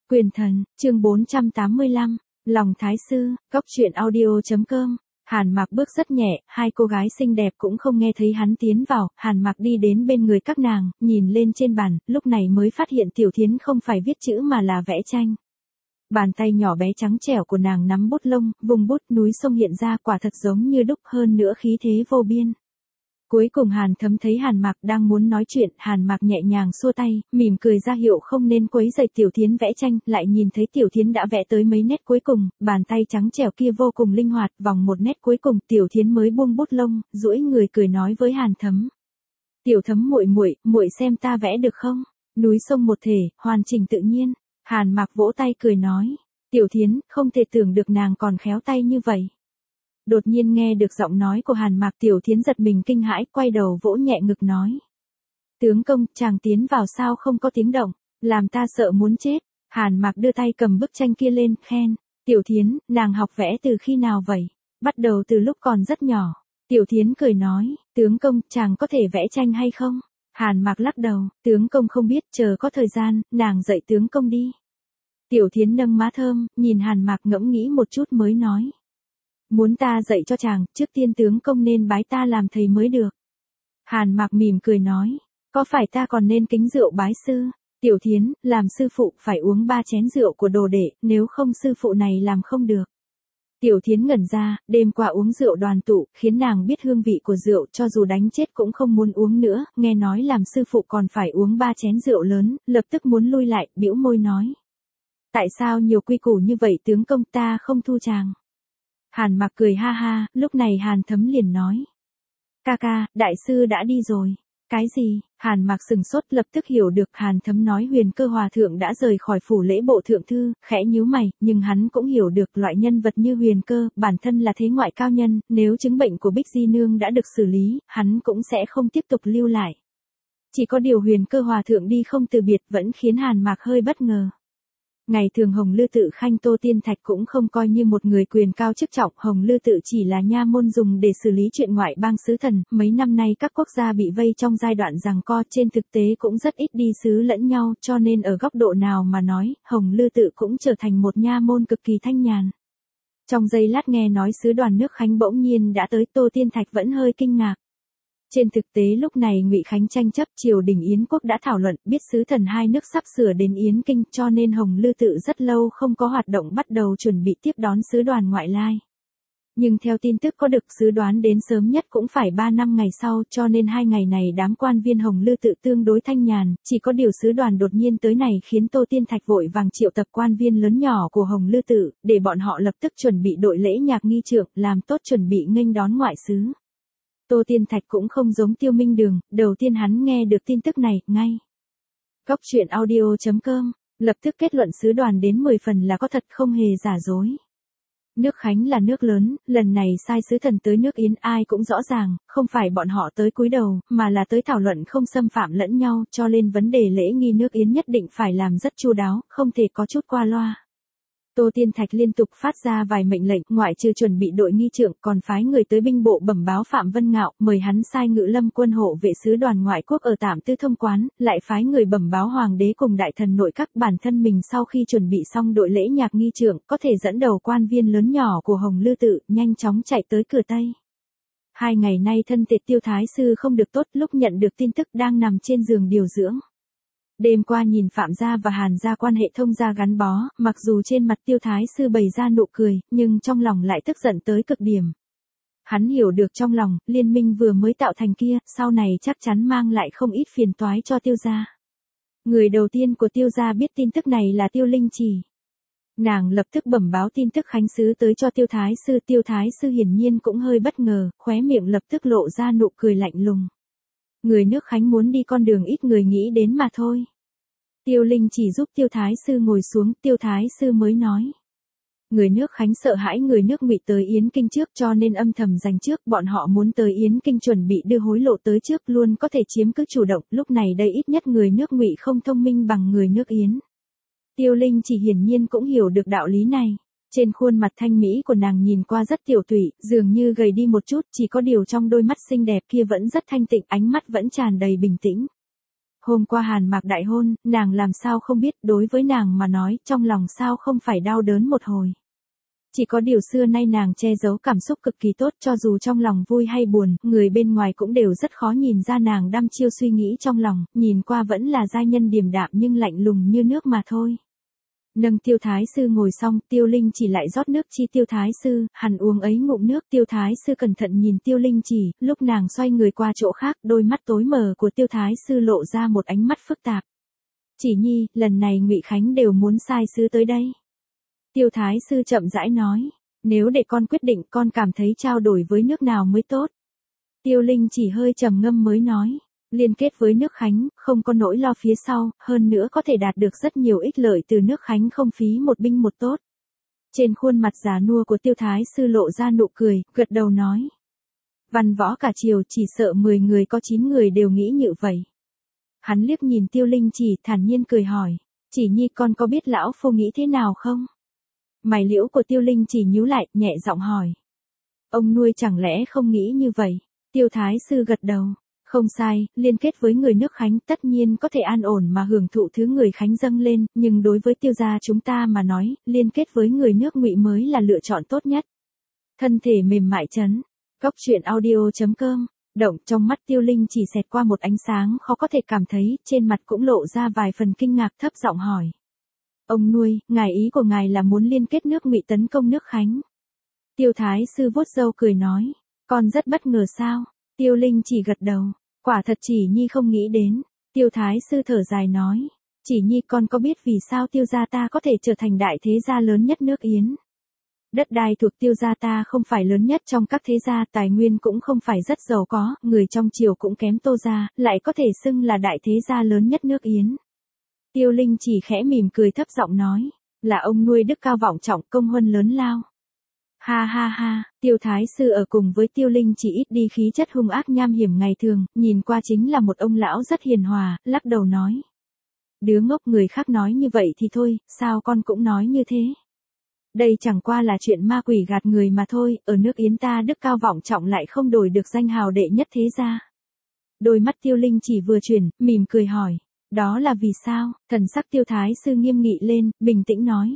Quyền thần, chương 485, Lòng Thái Sư, Cốc truyện audio.com. Hàn Mặc bước rất nhẹ, hai cô gái xinh đẹp cũng không nghe thấy hắn tiến vào, Hàn Mặc đi đến bên người các nàng, nhìn lên trên bàn, lúc này mới phát hiện Tiểu Thiến không phải viết chữ mà là vẽ tranh. Bàn tay nhỏ bé trắng trẻo của nàng nắm bút lông, vùng bút núi sông hiện ra quả thật giống như đúc, hơn nữa khí thế vô biên. Cuối cùng Hàn Thấm thấy Hàn Mặc đang muốn nói chuyện, Hàn Mặc nhẹ nhàng xua tay, mỉm cười ra hiệu không nên quấy rầy Tiểu Thiến vẽ tranh, lại nhìn thấy Tiểu Thiến đã vẽ tới mấy nét cuối cùng, bàn tay trắng trẻo kia vô cùng linh hoạt, vòng một nét cuối cùng Tiểu Thiến mới buông bút lông, duỗi người cười nói với Hàn Thấm. Tiểu Thấm muội xem ta vẽ được không? Núi sông một thể, hoàn chỉnh tự nhiên. Hàn Mặc vỗ tay cười nói. Tiểu Thiến, không thể tưởng được nàng còn khéo tay như vậy. Đột nhiên nghe được giọng nói của Hàn Mặc, Tiểu Thiến giật mình kinh hãi, quay đầu vỗ nhẹ ngực nói. Tướng công, chàng tiến vào sao không có tiếng động, làm ta sợ muốn chết. Hàn Mặc đưa tay cầm bức tranh kia lên, khen. Tiểu Thiến, nàng học vẽ từ khi nào vậy? Bắt đầu từ lúc còn rất nhỏ. Tiểu Thiến cười nói, tướng công, chàng có thể vẽ tranh hay không? Hàn Mặc lắc đầu, tướng công không biết, chờ có thời gian, nàng dạy tướng công đi. Tiểu Thiến nâng má thơm, nhìn Hàn Mặc ngẫm nghĩ một chút mới nói. Muốn ta dạy cho chàng, trước tiên tướng công nên bái ta làm thầy mới được. Hàn Mặc mỉm cười nói, có phải ta còn nên kính rượu bái sư? Tiểu Thiến, làm sư phụ phải uống 3 chén rượu của đồ đệ, nếu không sư phụ này làm không được. Tiểu Thiến ngẩn ra, đêm qua uống rượu đoàn tụ, khiến nàng biết hương vị của rượu, cho dù đánh chết cũng không muốn uống nữa, nghe nói làm sư phụ còn phải uống 3 chén rượu lớn, lập tức muốn lui lại, bĩu môi nói. Tại sao nhiều quy củ như vậy tướng công, ta không thu chàng? Hàn Mặc cười ha ha, lúc này Hàn Thấm liền nói. Ca, đại sư đã đi rồi. Cái gì? Hàn Mặc sừng sốt, lập tức hiểu được. Hàn Thấm nói Huyền Cơ Hòa Thượng đã rời khỏi phủ lễ bộ thượng thư, khẽ nhíu mày, nhưng hắn cũng hiểu được loại nhân vật như Huyền Cơ, bản thân là thế ngoại cao nhân, nếu chứng bệnh của Bích Di Nương đã được xử lý, hắn cũng sẽ không tiếp tục lưu lại. Chỉ có điều Huyền Cơ Hòa Thượng đi không từ biệt vẫn khiến Hàn Mặc hơi bất ngờ. Ngày thường Hồng Lư Tự khanh Tô Tiên Thạch cũng không coi như một người quyền cao chức trọng, Hồng Lư Tự chỉ là nha môn dùng để xử lý chuyện ngoại bang sứ thần, mấy năm nay các quốc gia bị vây trong giai đoạn giằng co, trên thực tế cũng rất ít đi sứ lẫn nhau, cho nên ở góc độ nào mà nói, Hồng Lư Tự cũng trở thành một nha môn cực kỳ thanh nhàn. Trong giây lát nghe nói sứ đoàn nước Khánh bỗng nhiên đã tới, Tô Tiên Thạch vẫn hơi kinh ngạc. Trên thực tế lúc này Ngụy Khánh tranh chấp, triều đình Yến quốc đã thảo luận, biết sứ thần hai nước sắp sửa đến Yến Kinh, cho nên Hồng Lư Tự rất lâu không có hoạt động, bắt đầu chuẩn bị tiếp đón sứ đoàn ngoại lai. Nhưng theo tin tức có được, sứ đoán đến sớm nhất cũng phải 3 năm ngày sau, cho nên 2 ngày này đám quan viên Hồng Lư Tự tương đối thanh nhàn, chỉ có điều sứ đoàn đột nhiên tới này khiến Tô Tiên Thạch vội vàng triệu tập quan viên lớn nhỏ của Hồng Lư Tự, để bọn họ lập tức chuẩn bị đội lễ nhạc nghi trượng, làm tốt chuẩn bị nghênh đón ngoại sứ. Tô Tiên Thạch cũng không giống Tiêu Minh Đường, đầu tiên hắn nghe được tin tức này, ngay. Cốc truyện audio.com, lập tức kết luận sứ đoàn đến 10 phần là có thật, không hề giả dối. Nước Khánh là nước lớn, lần này sai sứ thần tới nước Yến ai cũng rõ ràng, không phải bọn họ tới cúi đầu, mà là tới thảo luận không xâm phạm lẫn nhau, cho nên vấn đề lễ nghi nước Yến nhất định phải làm rất chu đáo, không thể có chút qua loa. Tô Tiên Thạch liên tục phát ra vài mệnh lệnh, ngoại trừ chuẩn bị đội nghi trượng, còn phái người tới binh bộ bẩm báo Phạm Vân Ngạo, mời hắn sai Ngự Lâm quân hộ vệ sứ đoàn ngoại quốc ở Tạm Tư thông quán, lại phái người bẩm báo hoàng đế cùng đại thần nội các. Bản thân mình sau khi chuẩn bị xong đội lễ nhạc nghi trượng, có thể dẫn đầu quan viên lớn nhỏ của Hồng Lư Tự, nhanh chóng chạy tới cửa Tây. 2 ngày nay thân thể Tiêu Thái sư không được tốt, lúc nhận được tin tức đang nằm trên giường điều dưỡng. Đêm qua nhìn Phạm gia và Hàn gia quan hệ thông gia gắn bó, mặc dù trên mặt Tiêu Thái sư bày ra nụ cười, nhưng trong lòng lại tức giận tới cực điểm. Hắn hiểu được trong lòng, liên minh vừa mới tạo thành kia, sau này chắc chắn mang lại không ít phiền toái cho Tiêu gia. Người đầu tiên của Tiêu gia biết tin tức này là Tiêu Linh Chỉ. Nàng lập tức bẩm báo tin tức khánh sứ tới cho Tiêu Thái sư hiển nhiên cũng hơi bất ngờ, khóe miệng lập tức lộ ra nụ cười lạnh lùng. Người nước Khánh muốn đi con đường ít người nghĩ đến mà thôi. Tiêu Linh chỉ giúp Tiêu Thái sư ngồi xuống, Tiêu Thái sư mới nói. Người nước Khánh sợ hãi người nước Ngụy tới Yến Kinh trước, cho nên âm thầm giành trước, bọn họ muốn tới Yến Kinh chuẩn bị đưa hối lộ tới trước, luôn có thể chiếm cứ chủ động, lúc này đây ít nhất người nước Ngụy không thông minh bằng người nước Yến. Tiêu Linh chỉ hiển nhiên cũng hiểu được đạo lý này. Trên khuôn mặt thanh mỹ của nàng nhìn qua rất tiểu tụy, dường như gầy đi một chút, chỉ có điều trong đôi mắt xinh đẹp kia vẫn rất thanh tịnh, ánh mắt vẫn tràn đầy bình tĩnh. Hôm qua Hàn Mạc đại hôn, nàng làm sao không biết, đối với nàng mà nói, trong lòng sao không phải đau đớn một hồi. Chỉ có điều xưa nay nàng che giấu cảm xúc cực kỳ tốt, cho dù trong lòng vui hay buồn, người bên ngoài cũng đều rất khó nhìn ra nàng đăm chiêu suy nghĩ trong lòng, nhìn qua vẫn là giai nhân điềm đạm nhưng lạnh lùng như nước mà thôi. Nâng Tiêu Thái Sư ngồi xong, Tiêu Linh chỉ lại rót nước chi Tiêu Thái Sư, hắn uống ấy ngụm nước. Tiêu Thái Sư cẩn thận nhìn Tiêu Linh chỉ, lúc nàng xoay người qua chỗ khác, đôi mắt tối mờ của Tiêu Thái Sư lộ ra một ánh mắt phức tạp. Chỉ nhi, lần này Ngụy Khánh đều muốn sai sứ tới đây. Tiêu Thái Sư chậm rãi nói, nếu để con quyết định, con cảm thấy trao đổi với nước nào mới tốt. Tiêu Linh chỉ hơi trầm ngâm mới nói, liên kết với nước Khánh, không có nỗi lo phía sau, hơn nữa có thể đạt được rất nhiều ích lợi từ nước Khánh không phí một binh một tốt. Trên khuôn mặt già nua của Tiêu Thái Sư lộ ra nụ cười, gật đầu nói. Văn võ cả triều chỉ sợ 10 người có 9 người đều nghĩ như vậy. Hắn liếc nhìn Tiêu Linh chỉ thản nhiên cười hỏi, chỉ nhi con có biết lão phu nghĩ thế nào không? Mày liễu của Tiêu Linh chỉ nhíu lại, nhẹ giọng hỏi. Ông nuôi chẳng lẽ không nghĩ như vậy? Tiêu Thái Sư gật đầu. Không sai, liên kết với người nước Khánh tất nhiên có thể an ổn mà hưởng thụ thứ người Khánh dâng lên, nhưng đối với Tiêu gia chúng ta mà nói, liên kết với người nước Ngụy mới là lựa chọn tốt nhất. Thân thể mềm mại chấn. Cốc truyện audio.com. Động trong mắt Tiêu Linh chỉ xẹt qua một ánh sáng khó có thể cảm thấy, trên mặt cũng lộ ra vài phần kinh ngạc, thấp giọng hỏi. Ông nuôi, ngài ý của ngài là muốn liên kết nước Ngụy tấn công nước Khánh. Tiêu Thái Sư vuốt râu cười nói, con rất bất ngờ sao? Tiêu Linh chỉ gật đầu, quả thật chỉ nhi không nghĩ đến. Tiêu Thái Sư thở dài nói, chỉ nhi con có biết vì sao Tiêu gia ta có thể trở thành đại thế gia lớn nhất nước Yến? Đất đai thuộc Tiêu gia ta không phải lớn nhất trong các thế gia, tài nguyên cũng không phải rất giàu có, người trong triều cũng kém Tô gia, lại có thể xưng là đại thế gia lớn nhất nước Yến. Tiêu Linh chỉ khẽ mỉm cười thấp giọng nói, là ông nuôi đức cao vọng trọng, công huân lớn lao. Ha ha ha, Tiêu Thái Sư ở cùng với Tiêu Linh chỉ ít đi khí chất hung ác nham hiểm ngày thường, nhìn qua chính là một ông lão rất hiền hòa, lắc đầu nói. Đứa ngốc, người khác nói như vậy thì thôi, sao con cũng nói như thế? Đây chẳng qua là chuyện ma quỷ gạt người mà thôi, ở nước Yến ta đức cao vọng trọng lại không đổi được danh hào đệ nhất thế gia. Đôi mắt Tiêu Linh chỉ vừa chuyển, mỉm cười hỏi. Đó là vì sao? Thần sắc Tiêu Thái Sư nghiêm nghị lên, bình tĩnh nói.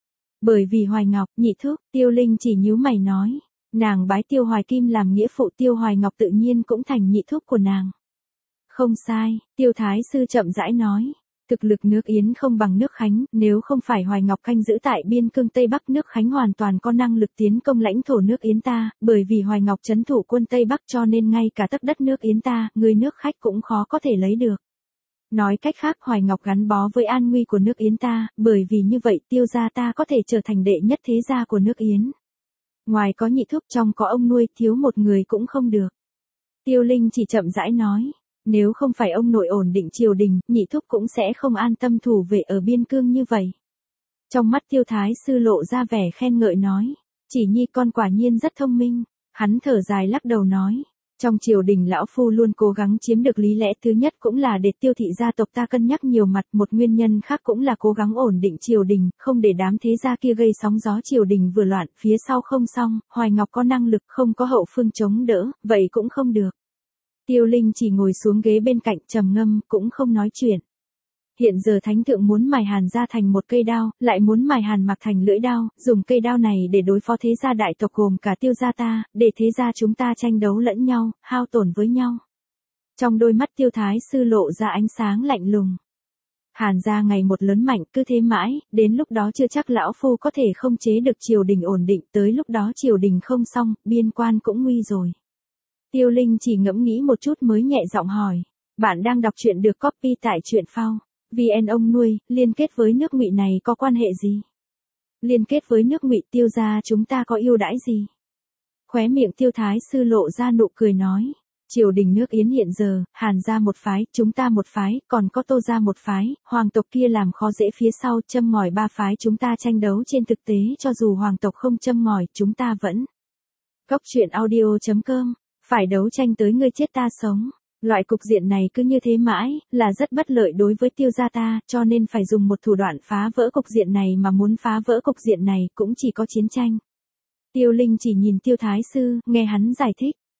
Bởi vì Hoài Ngọc, nhị thúc. Tiêu Linh chỉ nhíu mày nói. Nàng bái Tiêu Hoài Kim làm nghĩa phụ, Tiêu Hoài Ngọc tự nhiên cũng thành nhị thúc của nàng. Không sai, Tiêu Thái Sư chậm rãi nói. Thực lực nước Yến không bằng nước Khánh, nếu không phải Hoài Ngọc canh giữ tại biên cương Tây Bắc, nước Khánh hoàn toàn có năng lực tiến công lãnh thổ nước Yến ta, bởi vì Hoài Ngọc trấn thủ quân Tây Bắc cho nên ngay cả tấc đất nước Yến ta, người nước khách cũng khó có thể lấy được. Nói cách khác, Hoài Ngọc gắn bó với an nguy của nước Yến ta, bởi vì như vậy Tiêu gia ta có thể trở thành đệ nhất thế gia của nước Yến. Ngoài có nhị thúc, trong có ông nuôi, thiếu một người cũng không được. Tiêu Linh chỉ chậm rãi nói, nếu không phải ông nội ổn định triều đình, nhị thúc cũng sẽ không an tâm thủ vệ ở biên cương như vậy. Trong mắt Tiêu Thái Sư lộ ra vẻ khen ngợi nói, chỉ nhi con quả nhiên rất thông minh. Hắn thở dài lắc đầu nói. Trong triều đình lão phu luôn cố gắng chiếm được lý lẽ, thứ nhất cũng là để Tiêu thị gia tộc ta cân nhắc nhiều mặt, một nguyên nhân khác cũng là cố gắng ổn định triều đình, không để đám thế gia kia gây sóng gió triều đình vừa loạn, phía sau không xong, Hoài Ngọc có năng lực, không có hậu phương chống đỡ, vậy cũng không được. Tiêu Linh chỉ ngồi xuống ghế bên cạnh trầm ngâm, cũng không nói chuyện. Hiện giờ thánh thượng muốn mài Hàn gia thành một cây đao, lại muốn mài Hàn Mạc thành lưỡi đao, dùng cây đao này để đối phó thế gia đại tộc gồm cả Tiêu gia ta, để thế gia chúng ta tranh đấu lẫn nhau, hao tổn với nhau. Trong đôi mắt Tiêu Thái Sư lộ ra ánh sáng lạnh lùng. Hàn gia ngày một lớn mạnh, cứ thế mãi, đến lúc đó chưa chắc lão phu có thể không chế được triều đình ổn định, tới lúc đó triều đình không xong, biên quan cũng nguy rồi. Tiêu Linh chỉ ngẫm nghĩ một chút mới nhẹ giọng hỏi, bạn đang đọc truyện được copy tại truyện phao. VN ông nuôi, liên kết với nước Ngụy này có quan hệ gì? Liên kết với nước Ngụy Tiêu gia chúng ta có ưu đãi gì? Khóe miệng Tiêu Thái Sư lộ ra nụ cười nói, triều đình nước Yến hiện giờ, Hàn gia một phái, chúng ta một phái, còn có Tô gia một phái, hoàng tộc kia làm khó dễ phía sau, châm ngòi ba phái chúng ta tranh đấu, trên thực tế cho dù hoàng tộc không châm ngòi, chúng ta vẫn. Cốc truyện audio.com, phải đấu tranh tới ngươi chết ta sống. Loại cục diện này cứ như thế mãi, là rất bất lợi đối với Tiêu gia ta, cho nên phải dùng một thủ đoạn phá vỡ cục diện này, mà muốn phá vỡ cục diện này cũng chỉ có chiến tranh. Tiêu Linh chỉ nhìn Tiêu Thái Sư, nghe hắn giải thích.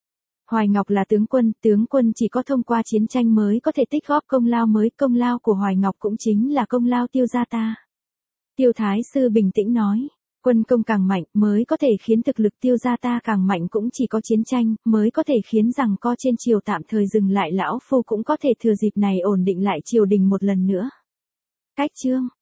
Hoài Ngọc là tướng quân chỉ có thông qua chiến tranh mới có thể tích góp công lao mới, công lao của Hoài Ngọc cũng chính là công lao Tiêu gia ta. Tiêu Thái sư bình tĩnh nói, quân công càng mạnh mới có thể khiến thực lực Tiêu gia ta càng mạnh, cũng chỉ có chiến tranh mới có thể khiến rằng co trên triều tạm thời dừng lại, lão phu cũng có thể thừa dịp này ổn định lại triều đình một lần nữa. Cách chương